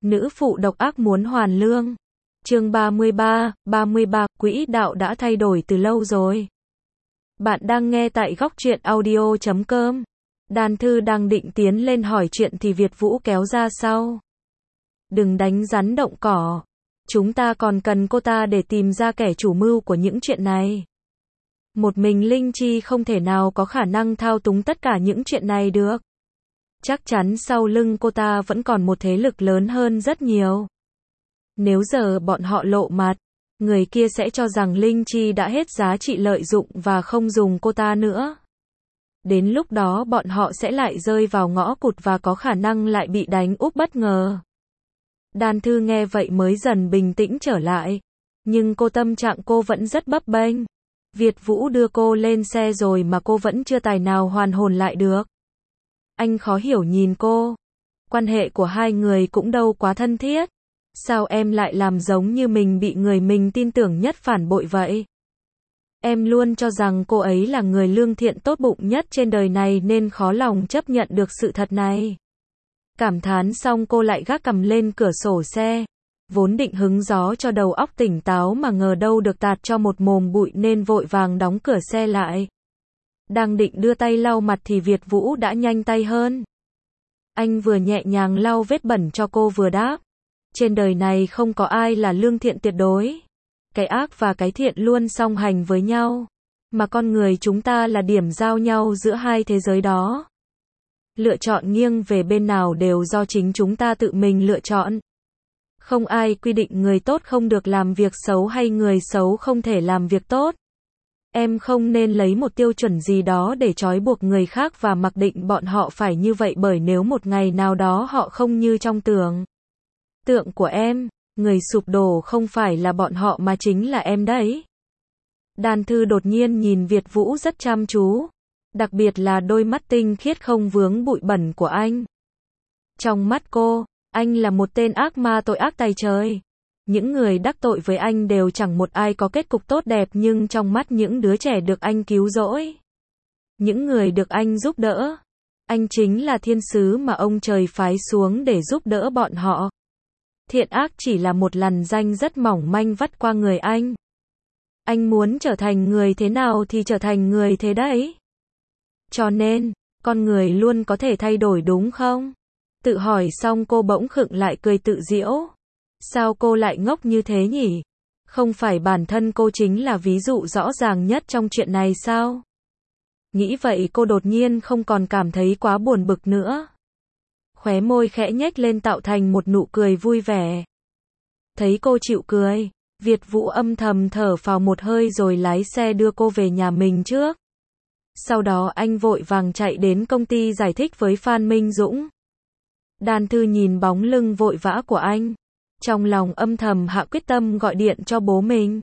Nữ phụ độc ác muốn hoàn lương. Chương 33, quỹ đạo đã thay đổi từ lâu rồi. Bạn đang nghe tại góc truyện audio.com. Đan Thư đang định tiến lên hỏi chuyện thì Việt Vũ kéo ra sau. Đừng đánh rắn động cỏ. Chúng ta còn cần cô ta để tìm ra kẻ chủ mưu của những chuyện này. Một mình Linh Chi không thể nào có khả năng thao túng tất cả những chuyện này được. Chắc chắn sau lưng cô ta vẫn còn một thế lực lớn hơn rất nhiều. Nếu giờ bọn họ lộ mặt, người kia sẽ cho rằng Linh Chi đã hết giá trị lợi dụng và không dùng cô ta nữa. Đến lúc đó bọn họ sẽ lại rơi vào ngõ cụt và có khả năng lại bị đánh úp bất ngờ. Đan Thư nghe vậy mới dần bình tĩnh trở lại. Nhưng tâm trạng cô vẫn rất bấp bênh. Việt Vũ đưa cô lên xe rồi mà cô vẫn chưa tài nào hoàn hồn lại được. Anh khó hiểu nhìn cô. Quan hệ của hai người cũng đâu quá thân thiết. Sao em lại làm giống như mình bị người mình tin tưởng nhất phản bội vậy? Em luôn cho rằng cô ấy là người lương thiện tốt bụng nhất trên đời này nên khó lòng chấp nhận được sự thật này. Cảm thán xong cô lại gác cằm lên cửa sổ xe. Vốn định hứng gió cho đầu óc tỉnh táo mà ngờ đâu được tạt cho một mồm bụi nên vội vàng đóng cửa xe lại. Đang định đưa tay lau mặt thì Việt Vũ đã nhanh tay hơn. Anh vừa nhẹ nhàng lau vết bẩn cho cô vừa đáp. Trên đời này không có ai là lương thiện tuyệt đối. Cái ác và cái thiện luôn song hành với nhau. Mà con người chúng ta là điểm giao nhau giữa hai thế giới đó. Lựa chọn nghiêng về bên nào đều do chính chúng ta tự mình lựa chọn. Không ai quy định người tốt không được làm việc xấu hay người xấu không thể làm việc tốt. Em không nên lấy một tiêu chuẩn gì đó để trói buộc người khác và mặc định bọn họ phải như vậy bởi nếu một ngày nào đó họ không như trong tưởng tượng của em, người sụp đổ không phải là bọn họ mà chính là em đấy. Đan Thư đột nhiên nhìn Việt Vũ rất chăm chú, đặc biệt là đôi mắt tinh khiết không vướng bụi bẩn của anh. Trong mắt cô, anh là một tên ác ma tội ác tày trời. Những người đắc tội với anh đều chẳng một ai có kết cục tốt đẹp nhưng trong mắt những đứa trẻ được anh cứu rỗi, những người được anh giúp đỡ, anh chính là thiên sứ mà ông trời phái xuống để giúp đỡ bọn họ. Thiện ác chỉ là một lằn ranh rất mỏng manh vắt qua người anh. Anh muốn trở thành người thế nào thì trở thành người thế đấy. Cho nên, con người luôn có thể thay đổi đúng không? Tự hỏi xong cô bỗng khựng lại cười tự giễu. Sao cô lại ngốc như thế nhỉ? Không phải bản thân cô chính là ví dụ rõ ràng nhất trong chuyện này sao? Nghĩ vậy cô đột nhiên không còn cảm thấy quá buồn bực nữa. Khóe môi khẽ nhếch lên tạo thành một nụ cười vui vẻ. Thấy cô chịu cười, Việt Vũ âm thầm thở phào một hơi rồi lái xe đưa cô về nhà mình trước. Sau đó anh vội vàng chạy đến công ty giải thích với Phan Minh Dũng. Đan Thư nhìn bóng lưng vội vã của anh. Trong lòng âm thầm hạ quyết tâm gọi điện cho bố mình.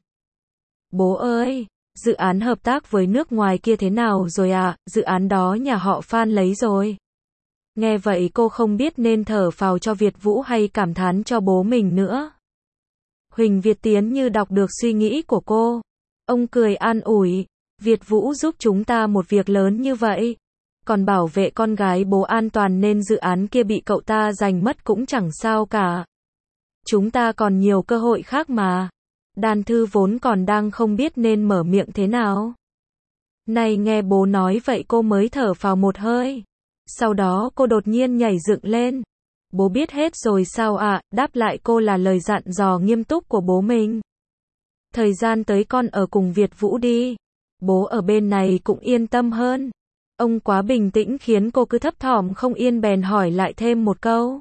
Bố ơi, dự án hợp tác với nước ngoài kia thế nào rồi ạ? Dự án đó nhà họ Phan lấy rồi. Nghe vậy cô không biết nên thở phào cho Việt Vũ hay cảm thán cho bố mình nữa. Huỳnh Việt Tiến như đọc được suy nghĩ của cô. Ông cười an ủi, Việt Vũ giúp chúng ta một việc lớn như vậy. Còn bảo vệ con gái bố an toàn nên dự án kia bị cậu ta giành mất cũng chẳng sao cả. Chúng ta còn nhiều cơ hội khác mà. Đan Thư vốn còn đang không biết nên mở miệng thế nào. Này nghe bố nói vậy cô mới thở phào một hơi. Sau đó cô đột nhiên nhảy dựng lên. Bố biết hết rồi sao ạ? Đáp lại cô là lời dặn dò nghiêm túc của bố mình. Thời gian tới con ở cùng Việt Vũ đi. Bố ở bên này cũng yên tâm hơn. Ông quá bình tĩnh khiến cô cứ thấp thỏm không yên bèn hỏi lại thêm một câu.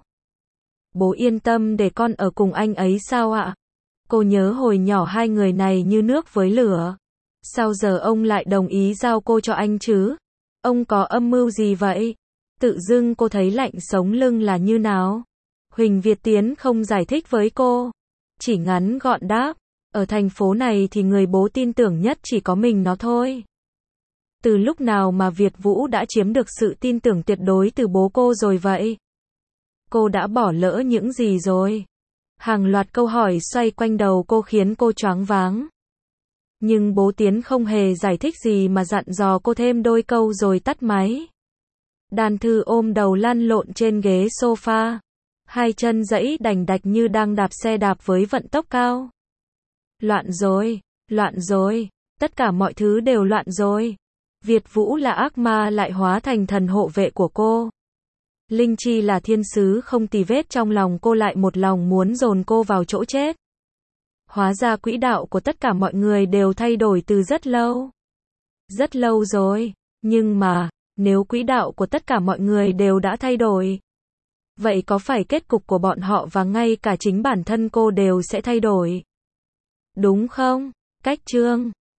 Bố yên tâm để con ở cùng anh ấy sao ạ? Cô nhớ hồi nhỏ hai người này như nước với lửa. Sao giờ ông lại đồng ý giao cô cho anh chứ? Ông có âm mưu gì vậy? Tự dưng cô thấy lạnh sống lưng là như nào? Huỳnh Việt Tiến không giải thích với cô. Chỉ ngắn gọn đáp. Ở thành phố này thì người bố tin tưởng nhất chỉ có mình nó thôi. Từ lúc nào mà Việt Vũ đã chiếm được sự tin tưởng tuyệt đối từ bố cô rồi vậy? Cô đã bỏ lỡ những gì rồi? Hàng loạt câu hỏi xoay quanh đầu cô khiến cô choáng váng. Nhưng bố Tiến không hề giải thích gì mà dặn dò cô thêm đôi câu rồi tắt máy. Đan Thư ôm đầu lăn lộn trên ghế sofa. Hai chân giãy đành đạch như đang đạp xe đạp với vận tốc cao. Loạn rồi, tất cả mọi thứ đều loạn rồi. Việt Vũ là ác ma lại hóa thành thần hộ vệ của cô. Linh Chi là thiên sứ không tì vết, trong lòng cô lại một lòng muốn dồn cô vào chỗ chết. Hóa ra quỹ đạo của tất cả mọi người đều thay đổi từ rất lâu. Rất lâu rồi, nhưng mà, nếu quỹ đạo của tất cả mọi người đều đã thay đổi, vậy có phải kết cục của bọn họ và ngay cả chính bản thân cô đều sẽ thay đổi? Đúng không? Cách chương